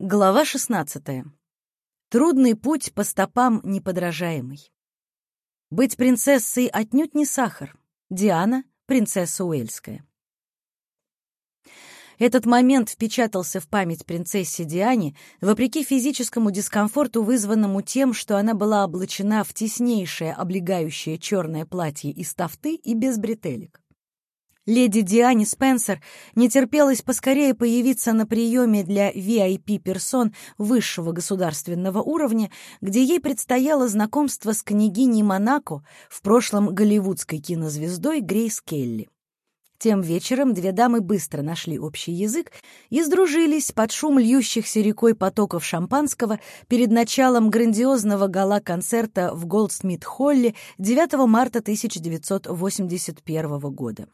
Глава 16. Трудный путь по стопам неподражаемой. Быть принцессой отнюдь не сахар. Диана — принцесса Уэльская. Этот момент впечатался в память принцессе Диане, вопреки физическому дискомфорту, вызванному тем, что она была облачена в теснейшее облегающее черное платье из тафты и без бретелек. Леди Диане Спенсер не терпелось поскорее появиться на приеме для VIP-персон высшего государственного уровня, где ей предстояло знакомство с княгиней Монако, в прошлом голливудской кинозвездой Грейс Келли. Тем вечером две дамы быстро нашли общий язык и сдружились под шум льющихся рекой потоков шампанского перед началом грандиозного гала-концерта в Голдсмит-холле 9 марта 1981 года.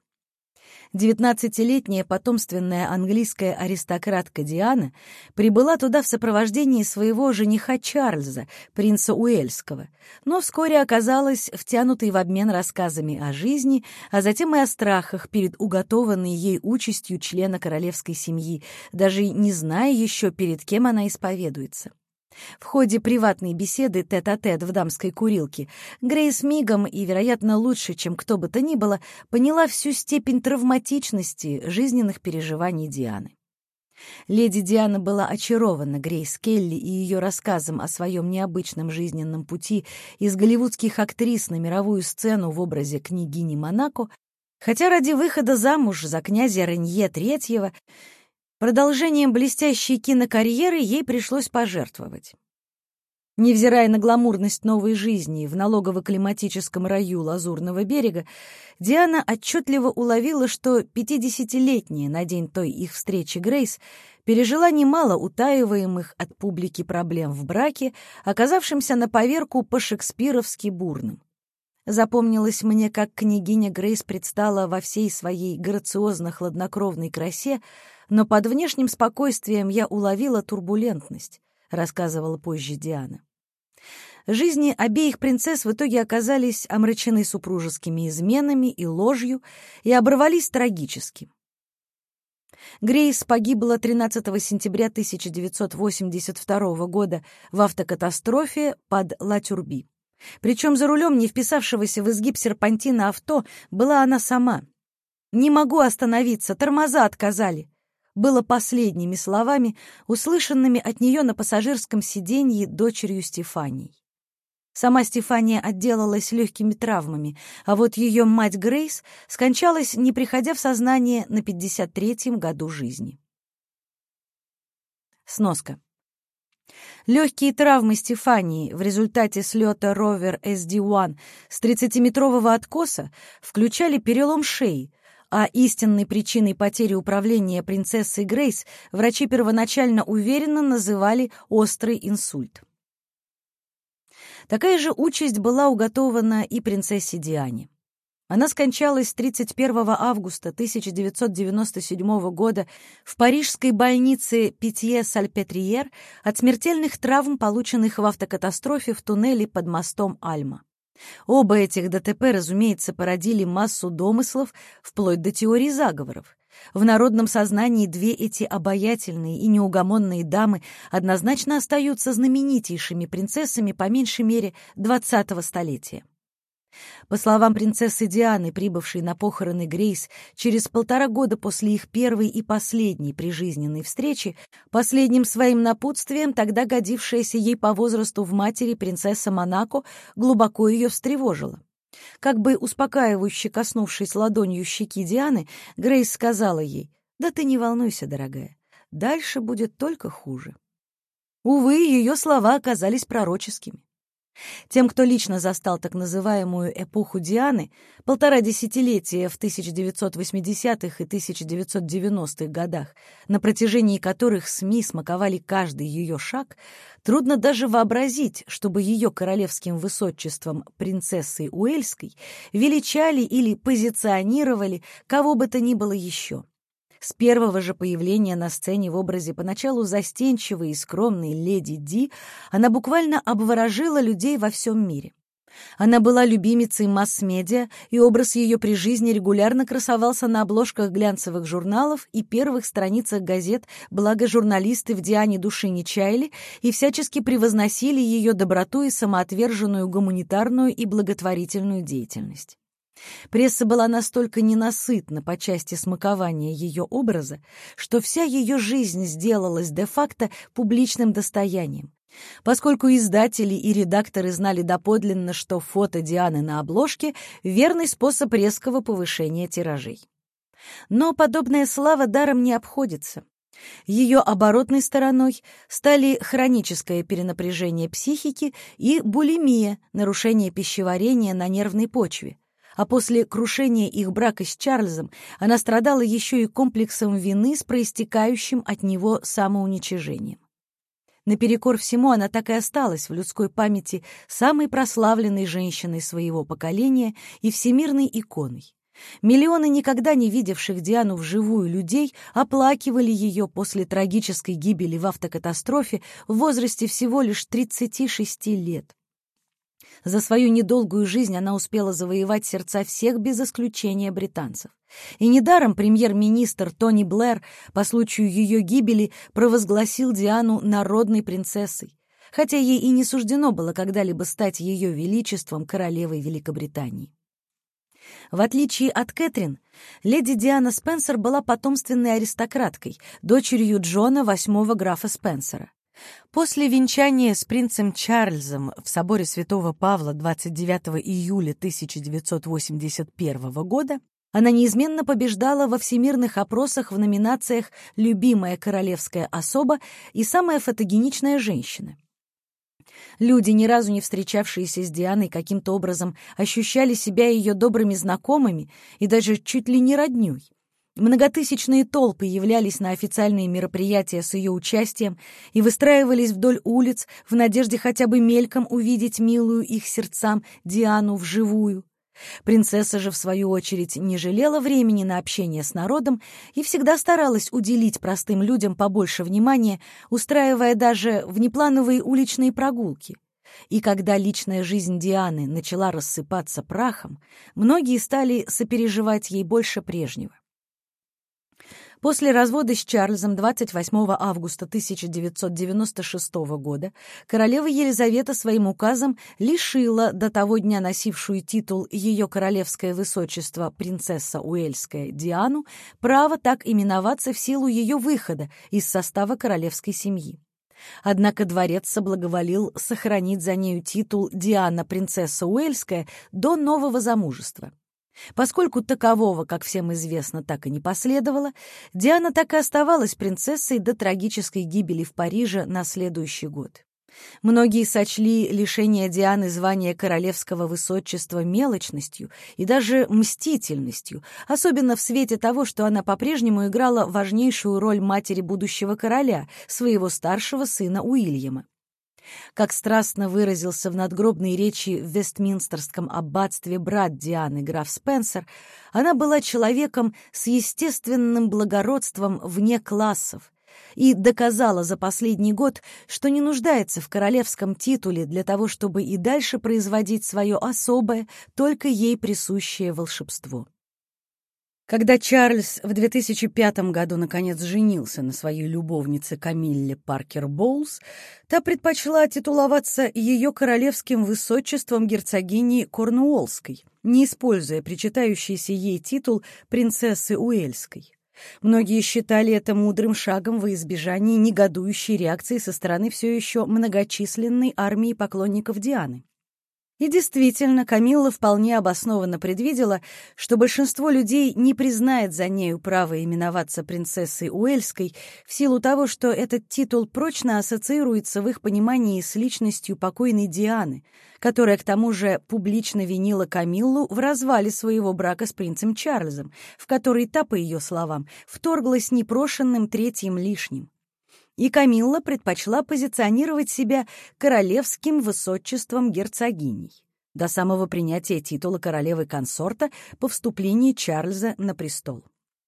19-летняя потомственная английская аристократка Диана прибыла туда в сопровождении своего жениха Чарльза, принца Уэльского, но вскоре оказалась втянутой в обмен рассказами о жизни, а затем и о страхах перед уготованной ей участью члена королевской семьи, даже не зная еще, перед кем она исповедуется. В ходе приватной беседы тет-а-тет в дамской курилке Грейс мигом и, вероятно, лучше, чем кто бы то ни было, поняла всю степень травматичности жизненных переживаний Дианы. Леди Диана была очарована Грейс Келли и ее рассказом о своем необычном жизненном пути из голливудских актрис на мировую сцену в образе княгини Монако, хотя ради выхода замуж за князя Ренье III продолжением блестящей кинокарьеры ей пришлось пожертвовать. Невзирая на гламурность новой жизни в налогово-климатическом раю Лазурного берега, Диана отчетливо уловила, что 50-летняя на день той их встречи Грейс пережила немало утаиваемых от публики проблем в браке, оказавшимся на поверку по-шекспировски бурным. Запомнилось мне, как княгиня Грейс предстала во всей своей грациозно-хладнокровной красе, но под внешним спокойствием я уловила турбулентность, рассказывала позже Диана. Жизни обеих принцесс в итоге оказались омрачены супружескими изменами и ложью и оборвались трагически. Грейс погибла 13 сентября 1982 года в автокатастрофе под Ла-Тюрби. Причем за рулем не вписавшегося в изгиб серпантина авто была она сама. «Не могу остановиться, тормоза отказали», было последними словами, услышанными от нее на пассажирском сиденье дочерью Стефании. Сама Стефания отделалась легкими травмами, а вот ее мать Грейс скончалась, не приходя в сознание, на 53-м году жизни. Сноска. Легкие травмы Стефании в результате слета ровер SD-1 с 30-метрового откоса включали перелом шеи, а истинной причиной потери управления принцессой Грейс врачи первоначально уверенно называли острый инсульт. Такая же участь была уготована и принцессе Диане. Она скончалась 31 августа 1997 года в парижской больнице Питье-Сальпетриер от смертельных травм, полученных в автокатастрофе в туннеле под мостом Альма. Оба этих ДТП, разумеется, породили массу домыслов, вплоть до теорий заговоров. В народном сознании две эти обаятельные и неугомонные дамы однозначно остаются знаменитейшими принцессами по меньшей мере 20-го столетия. По словам принцессы Дианы, прибывшей на похороны Грейс через 1,5 года после их первой и последней прижизненной встречи, последним своим напутствием тогда годившаяся ей по возрасту в матери принцесса Монако глубоко ее встревожила. Как бы успокаивающе коснувшись ладонью щеки Дианы, Грейс сказала ей: «Да ты не волнуйся, дорогая, дальше будет только хуже». Увы, ее слова оказались пророческими. Тем, кто лично застал так называемую эпоху Дианы, 1,5 десятилетия в 1980-х и 1990-х годах, на протяжении которых СМИ смаковали каждый ее шаг, трудно даже вообразить, чтобы ее королевским высочеством принцессой Уэльской величали или позиционировали кого бы то ни было еще. С первого же появления на сцене в образе поначалу застенчивой и скромной леди Ди она буквально обворожила людей во всем мире. Она была любимицей масс-медиа, и образ ее при жизни регулярно красовался на обложках глянцевых журналов и первых страницах газет, благо журналисты в Диане души не чаяли и всячески превозносили ее доброту и самоотверженную гуманитарную и благотворительную деятельность. Пресса была настолько ненасытна по части смакования ее образа, что вся ее жизнь сделалась де-факто публичным достоянием. Поскольку издатели и редакторы знали доподлинно, что фото Дианы на обложке — верный способ резкого повышения тиражей. Но подобная слава даром не обходится. Ее оборотной стороной стали хроническое перенапряжение психики и булимия, нарушение пищеварения на нервной почве. А после крушения их брака с Чарльзом она страдала еще и комплексом вины с проистекающим от него самоуничижением. Наперекор всему она так и осталась в людской памяти самой прославленной женщиной своего поколения и всемирной иконой. Миллионы никогда не видевших Диану вживую людей оплакивали ее после трагической гибели в автокатастрофе в возрасте всего лишь 36 лет. За свою недолгую жизнь она успела завоевать сердца всех без исключения британцев. И недаром премьер-министр Тони Блэр по случаю ее гибели провозгласил Диану народной принцессой, хотя ей и не суждено было когда-либо стать ее величеством королевой Великобритании. В отличие от Кэтрин, леди Диана Спенсер была потомственной аристократкой, дочерью Джона, 8-го графа Спенсера. После венчания с принцем Чарльзом в соборе Святого Павла 29 июля 1981 года она неизменно побеждала во всемирных опросах в номинациях «Любимая королевская особа» и «Самая фотогеничная женщина». Люди, ни разу не встречавшиеся с Дианой, каким-то образом ощущали себя ее добрыми знакомыми и даже чуть ли не роднёй. Многотысячные толпы являлись на официальные мероприятия с ее участием и выстраивались вдоль улиц в надежде хотя бы мельком увидеть милую их сердцам Диану вживую. Принцесса же, в свою очередь, не жалела времени на общение с народом и всегда старалась уделить простым людям побольше внимания, устраивая даже внеплановые уличные прогулки. И когда личная жизнь Дианы начала рассыпаться прахом, многие стали сопереживать ей больше прежнего. После развода с Чарльзом 28 августа 1996 года королева Елизавета своим указом лишила до того дня носившую титул ее королевское высочество принцесса Уэльская Диану права так именоваться в силу ее выхода из состава королевской семьи. Однако дворец соблаговолил сохранить за нею титул Диана принцесса Уэльская до нового замужества. Поскольку такового, как всем известно, так и не последовало, Диана так и оставалась принцессой до трагической гибели в Париже на следующий год. Многие сочли лишение Дианы звания королевского высочества мелочностью и даже мстительностью, особенно в свете того, что она по-прежнему играла важнейшую роль матери будущего короля, своего старшего сына Уильяма. Как страстно выразился в надгробной речи в Вестминстерском аббатстве брат Дианы, граф Спенсер, она была человеком с естественным благородством вне классов и доказала за последний год, что не нуждается в королевском титуле для того, чтобы и дальше производить свое особое, только ей присущее волшебство. Когда Чарльз в 2005 году наконец женился на своей любовнице Камилле Паркер Боулс, та предпочла титуловаться ее королевским высочеством герцогини Корнуоллской, не используя причитающийся ей титул принцессы Уэльской. Многие считали это мудрым шагом во избежание негодующей реакции со стороны все еще многочисленной армии поклонников Дианы. И действительно, Камилла вполне обоснованно предвидела, что большинство людей не признает за нею право именоваться принцессой Уэльской в силу того, что этот титул прочно ассоциируется в их понимании с личностью покойной Дианы, которая к тому же публично винила Камиллу в развале своего брака с принцем Чарльзом, в который та, по ее словам, вторглась непрошенным третьим лишним. И Камилла предпочла позиционировать себя королевским высочеством герцогиней до самого принятия титула королевы-консорта по вступлении Чарльза на престол.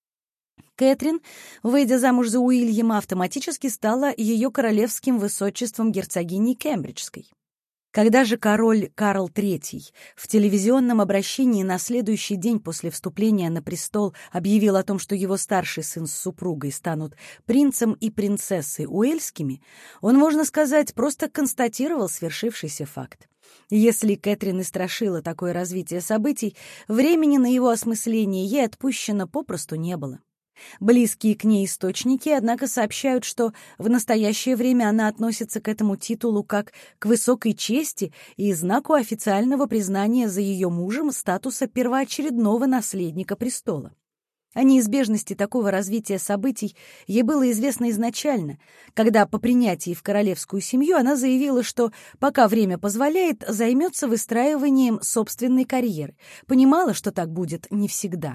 Кэтрин, выйдя замуж за Уильяма, автоматически стала ее королевским высочеством герцогиней Кембриджской. Когда же король Карл III в телевизионном обращении на следующий день после вступления на престол объявил о том, что его старший сын с супругой станут принцем и принцессой Уэльскими, он, можно сказать, просто констатировал свершившийся факт. Если Кэтрин и страшила такое развитие событий, времени на его осмысление ей отпущено попросту не было. Близкие к ней источники, однако, сообщают, что в настоящее время она относится к этому титулу как к высокой чести и знаку официального признания за ее мужем статуса первоочередного наследника престола. О неизбежности такого развития событий ей было известно изначально, когда по принятии в королевскую семью она заявила, что, пока время позволяет, займется выстраиванием собственной карьеры, понимала, что так будет не всегда.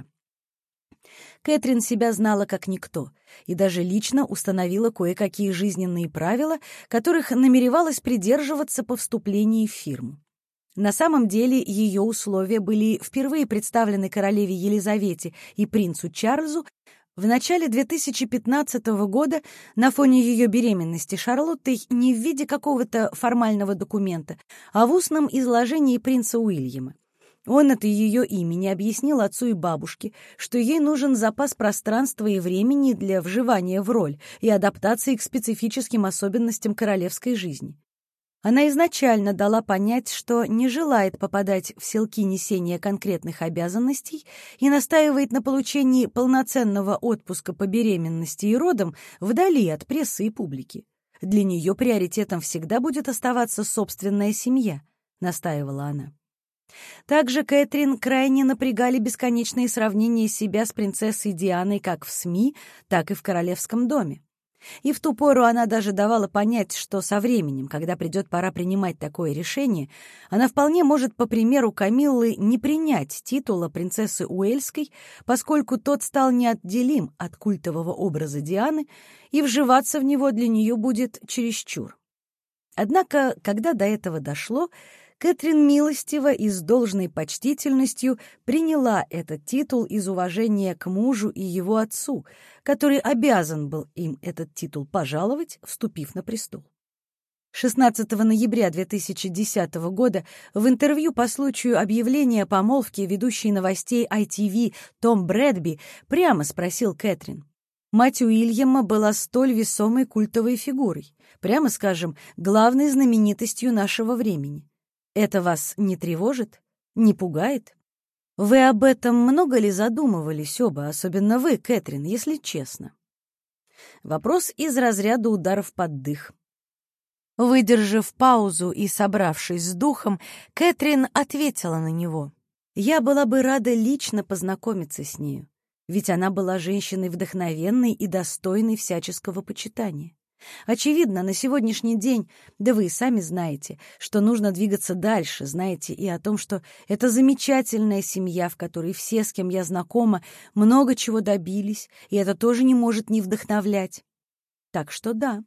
Кэтрин себя знала как никто и даже лично установила кое-какие жизненные правила, которых намеревалась придерживаться по вступлении в фирму. На самом деле ее условия были впервые представлены королеве Елизавете и принцу Чарльзу в начале 2015 года на фоне ее беременности Шарлоттой не в виде какого-то формального документа, а в устном изложении принца Уильяма. Он от ее имени объяснил отцу и бабушке, что ей нужен запас пространства и времени для вживания в роль и адаптации к специфическим особенностям королевской жизни. Она изначально дала понять, что не желает попадать в селки несения конкретных обязанностей и настаивает на получении полноценного отпуска по беременности и родам вдали от прессы и публики. Для нее приоритетом всегда будет оставаться собственная семья, настаивала она. Также Кэтрин крайне напрягали бесконечные сравнения себя с принцессой Дианой как в СМИ, так и в королевском доме. И в ту пору она даже давала понять, что со временем, когда придет пора принимать такое решение, она вполне может, по примеру Камиллы, не принять титула принцессы Уэльской, поскольку тот стал неотделим от культового образа Дианы, и вживаться в него для нее будет чересчур. Однако, когда до этого дошло, Кэтрин милостиво и с должной почтительностью приняла этот титул из уважения к мужу и его отцу, который обязан был им этот титул пожаловать, вступив на престол. 16 ноября 2010 года в интервью по случаю объявления помолвки ведущий новостей ITV Том Брэдби прямо спросил Кэтрин. Мать Уильяма была столь весомой культовой фигурой, прямо скажем, главной знаменитостью нашего времени. Это вас не тревожит? Не пугает? Вы об этом много ли задумывались оба, особенно вы, Кэтрин, если честно? Вопрос из разряда ударов под дых. Выдержав паузу и собравшись с духом, Кэтрин ответила на него. Я была бы рада лично познакомиться с нею, ведь она была женщиной вдохновенной и достойной всяческого почитания. Очевидно, на сегодняшний день, да вы и сами знаете, что нужно двигаться дальше, знаете и о том, что это замечательная семья, в которой все, с кем я знакома, много чего добились, и это тоже не может не вдохновлять. Так что да.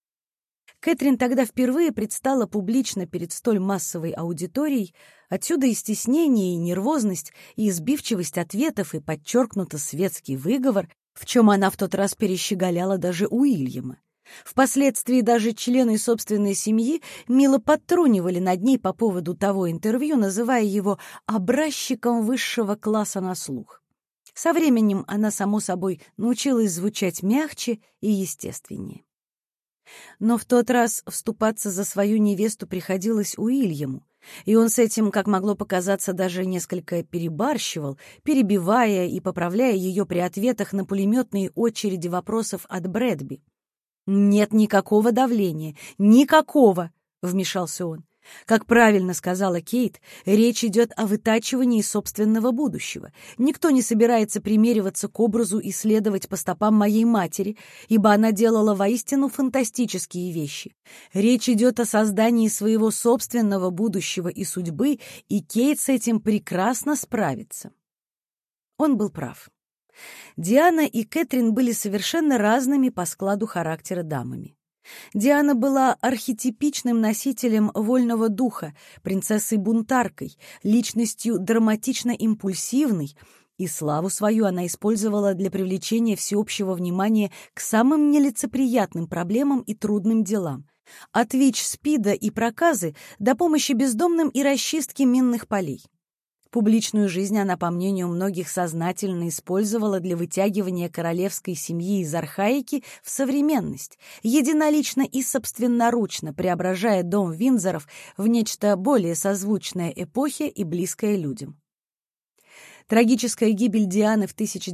Кэтрин тогда впервые предстала публично перед столь массовой аудиторией, отсюда и стеснение, и нервозность, и избивчивость ответов, и подчеркнуто светский выговор, в чем она в тот раз перещеголяла даже Уильяма. Впоследствии даже члены собственной семьи мило подтрунивали над ней по поводу того интервью, называя его «образчиком высшего класса на слух». Со временем она, само собой, научилась звучать мягче и естественнее. Но в тот раз вступаться за свою невесту приходилось Уильяму, и он с этим, как могло показаться, даже несколько перебарщивал, перебивая и поправляя ее при ответах на пулеметные очереди вопросов от Брэдби. «Нет никакого давления, никакого!» — вмешался он. «Как правильно сказала Кейт, речь идет о вытачивании собственного будущего. Никто не собирается примериваться к образу и следовать по стопам моей матери, ибо она делала воистину фантастические вещи. Речь идет о создании своего собственного будущего и судьбы, и Кейт с этим прекрасно справится». Он был прав. Диана и Кэтрин были совершенно разными по складу характера дамами. Диана была архетипичным носителем вольного духа, принцессой-бунтаркой, личностью драматично-импульсивной, и славу свою она использовала для привлечения всеобщего внимания к самым нелицеприятным проблемам и трудным делам, От ВИЧ-СПИДа и проказы до помощи бездомным и расчистки минных полей. Публичную жизнь она, по мнению многих, сознательно использовала для вытягивания королевской семьи из архаики в современность, единолично и собственноручно преображая дом Виндзоров в нечто более созвучное эпохе и близкое людям. Трагическая гибель Дианы в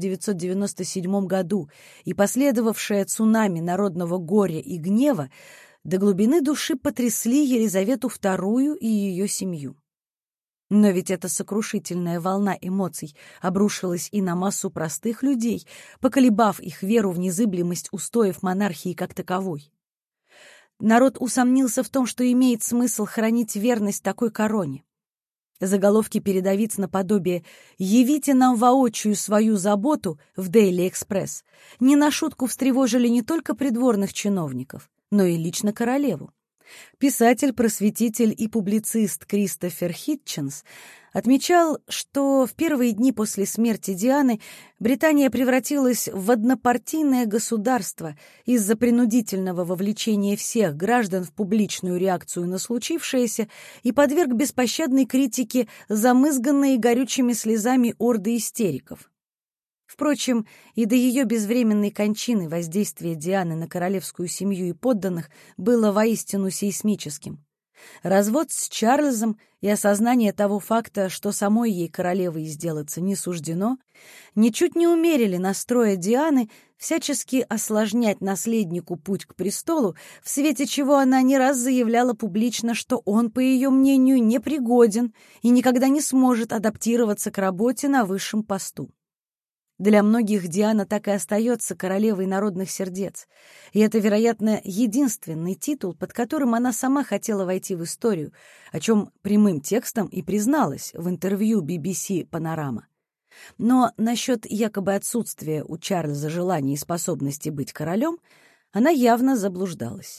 1997 году и последовавшее цунами народного горя и гнева до глубины души потрясли Елизавету II и ее семью. Но ведь эта сокрушительная волна эмоций обрушилась и на массу простых людей, поколебав их веру в незыблемость устоев монархии как таковой. Народ усомнился в том, что имеет смысл хранить верность такой короне. Заголовки передовиц наподобие «Явите нам воочию свою заботу» в Daily Express не на шутку встревожили не только придворных чиновников, но и лично королеву. Писатель, просветитель и публицист Кристофер Хитченс отмечал, что в первые дни после смерти Дианы Британия превратилась в однопартийное государство из-за принудительного вовлечения всех граждан в публичную реакцию на случившееся и подверг беспощадной критике замызганные горючими слезами орды истериков. Впрочем, и до ее безвременной кончины воздействие Дианы на королевскую семью и подданных было воистину сейсмическим. Развод с Чарльзом и осознание того факта, что самой ей королевой сделаться не суждено, ничуть не умерили настроя Дианы всячески осложнять наследнику путь к престолу, в свете чего она не раз заявляла публично, что он, по ее мнению, непригоден и никогда не сможет адаптироваться к работе на высшем посту. Для многих Диана так и остается королевой народных сердец, и это, вероятно, единственный титул, под которым она сама хотела войти в историю, о чем прямым текстом и призналась в интервью BBC «Панорама». Но насчет якобы отсутствия у Чарльза желания и способности быть королем она явно заблуждалась.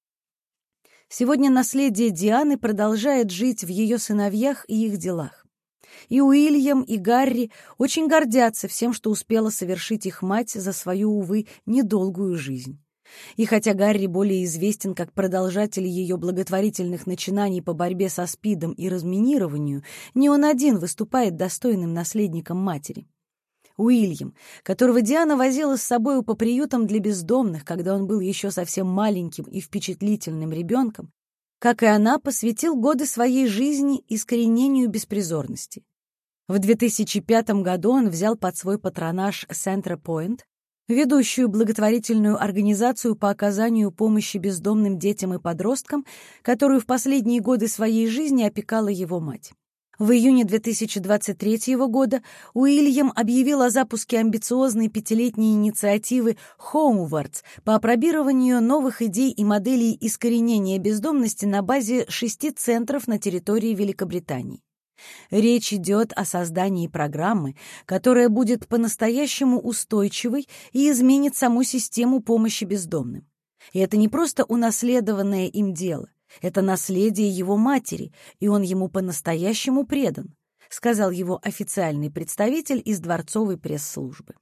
Сегодня наследие Дианы продолжает жить в ее сыновьях и их делах. И Уильям, и Гарри очень гордятся всем, что успела совершить их мать за свою, увы, недолгую жизнь. И хотя Гарри более известен как продолжатель ее благотворительных начинаний по борьбе со СПИДом и разминированию, не он один выступает достойным наследником матери. Уильям, которого Диана возила с собою по приютам для бездомных, когда он был еще совсем маленьким и впечатлительным ребенком, как и она, посвятил годы своей жизни искоренению беспризорности. В 2005 году он взял под свой патронаж Center-Point, ведущую благотворительную организацию по оказанию помощи бездомным детям и подросткам, которую в последние годы своей жизни опекала его мать. В июне 2023 года Уильям объявил о запуске амбициозной пятилетней инициативы «Homewards» по апробированию новых идей и моделей искоренения бездомности на базе 6 центров на территории Великобритании. Речь идет о создании программы, которая будет по-настоящему устойчивой и изменит саму систему помощи бездомным. И это не просто унаследованное им дело. Это наследие его матери, и он ему по-настоящему предан, сказал его официальный представитель из дворцовой пресс-службы.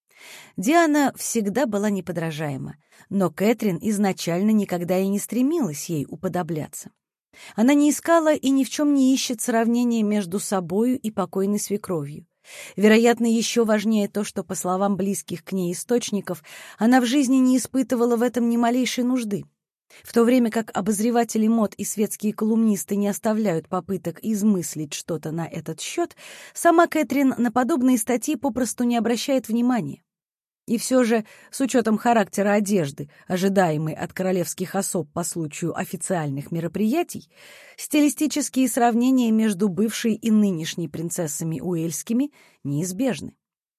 Диана всегда была неподражаема, но Кэтрин изначально никогда и не стремилась ей уподобляться. Она не искала и ни в чем не ищет сравнения между собою и покойной свекровью. Вероятно, еще важнее то, что, по словам близких к ней источников, она в жизни не испытывала в этом ни малейшей нужды. В то время как обозреватели мод и светские колумнисты не оставляют попыток измыслить что-то на этот счет, сама Кэтрин на подобные статьи попросту не обращает внимания. И все же, с учетом характера одежды, ожидаемой от королевских особ по случаю официальных мероприятий, стилистические сравнения между бывшей и нынешней принцессами уэльскими неизбежны.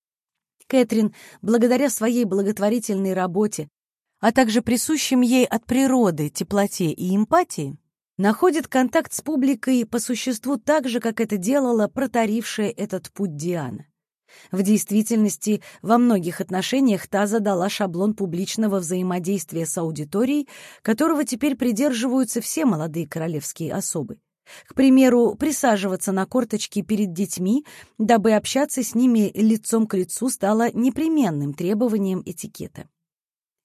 Кэтрин, благодаря своей благотворительной работе, а также присущим ей от природы теплоте и эмпатии, находит контакт с публикой по существу так же, как это делала протарившая этот путь Диана. В действительности, во многих отношениях та задала шаблон публичного взаимодействия с аудиторией, которого теперь придерживаются все молодые королевские особы. К примеру, присаживаться на корточки перед детьми, дабы общаться с ними лицом к лицу, стало непременным требованием этикета.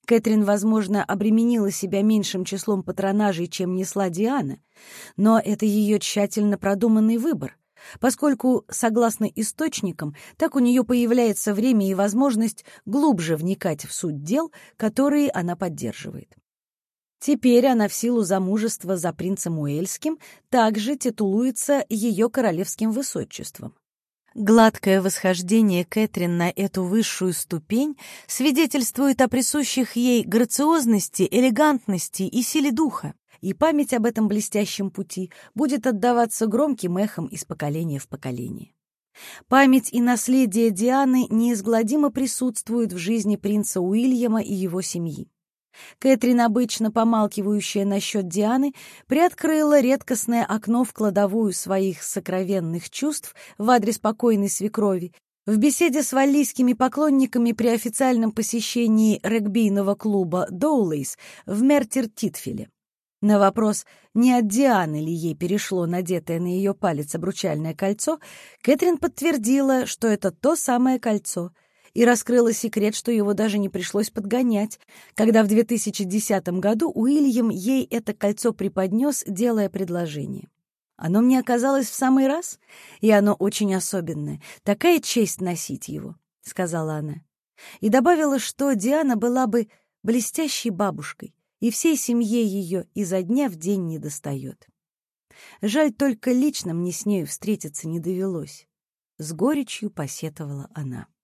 Кэтрин, возможно, обременила себя меньшим числом патронажей, чем несла Диана, но это ее тщательно продуманный выбор, поскольку, согласно источникам, так у нее появляется время и возможность глубже вникать в суть дел, которые она поддерживает. Теперь она в силу замужества за принцем Уэльским также титулуется ее королевским высочеством. Гладкое восхождение Кэтрин на эту высшую ступень свидетельствует о присущих ей грациозности, элегантности и силе духа, и память об этом блестящем пути будет отдаваться громким эхом из поколения в поколение. Память и наследие Дианы неизгладимо присутствуют в жизни принца Уильяма и его семьи. Кэтрин, обычно помалкивающая насчет Дианы, приоткрыла редкостное окно в кладовую своих сокровенных чувств в адрес покойной свекрови в беседе с валлийскими поклонниками при официальном посещении регбийного клуба «Доулейс» в Мертир-Титфиле. На вопрос, не от Дианы ли ей перешло надетое на ее палец обручальное кольцо, Кэтрин подтвердила, что это то самое кольцо, и раскрыла секрет, что его даже не пришлось подгонять, когда в 2010 году Уильям ей это кольцо преподнес, делая предложение. «Оно мне оказалось в самый раз, и оно очень особенное. Такая честь носить его», — сказала она. И добавила, что Диана была бы блестящей бабушкой, и всей семье ее изо дня в день недостает. Жаль, только лично мне с нею встретиться не довелось. С горечью посетовала она.